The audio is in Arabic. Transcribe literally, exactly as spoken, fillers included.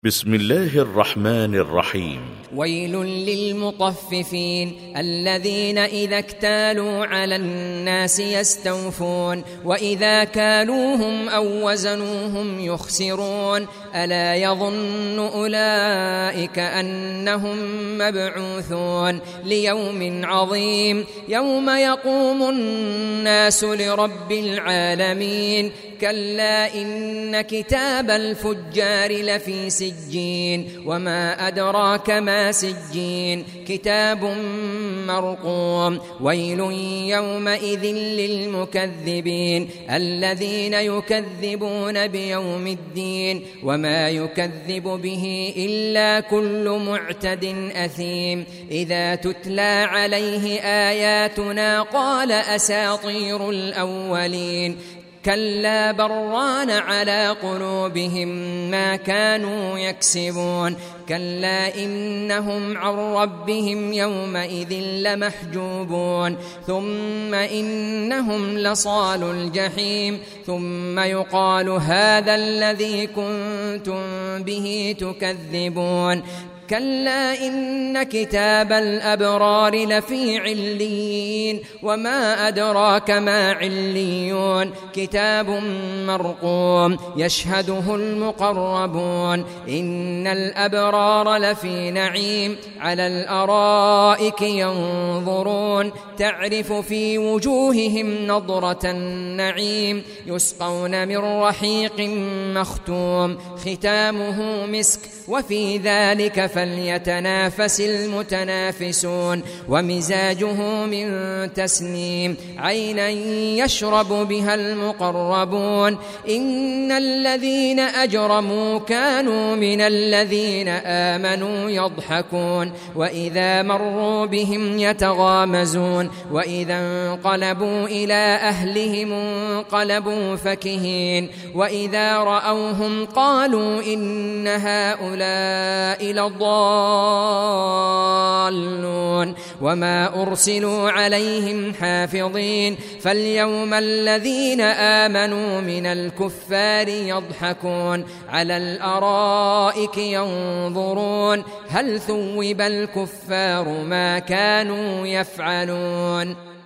بسم الله الرحمن الرحيم. ويل للمطففين الذين إذا اكتالوا على الناس يستوفون وإذا كالوهم أو وزنوهم يخسرون ألا يظن أولئك أنهم مبعوثون ليوم عظيم يوم يقوم الناس لرب العالمين كلا إن كتاب الفجار لفي سجين وما أدراك ما سجين كتاب مرقوم ويل يومئذ للمكذبين الذين يكذبون بيوم الدين وما يكذب به إلا كل معتد أثيم إذا تتلى عليه آياتنا قال أساطير الأولين كلا بران على قلوبهم ما كانوا يكسبون كلا إنهم عن ربهم يومئذ لمحجوبون ثم إنهم لصال الجحيم ثم يقال هذا الذي كنتم به تكذبون كلا إن كتاب الأبرار لفي عليين وما أدراك ما عليون كتاب مرقوم يشهده المقربون إن الأبرار لفي نعيم على الأرائك ينظرون تعرف في وجوههم نضرة النعيم يسقون من رحيق مختوم ختامه مسك وفي ذلك فليتنافس المتنافسون ومزاجه من تسنيم عينا يشرب بها المقربون إن الذين أجرموا كانوا من الذين آمنوا يضحكون وإذا مروا بهم يتغامزون وإذا انقلبوا إلى أهلهم انقلبوا فكهين وإذا رأوهم قالوا إن هؤلاء لضالون وما أرسلوا عليهم حافظين فاليوم الذين آمنوا من الكفار يضحكون على الأرائك ينظرون هل ثوب الكفار ما كانوا يفعلون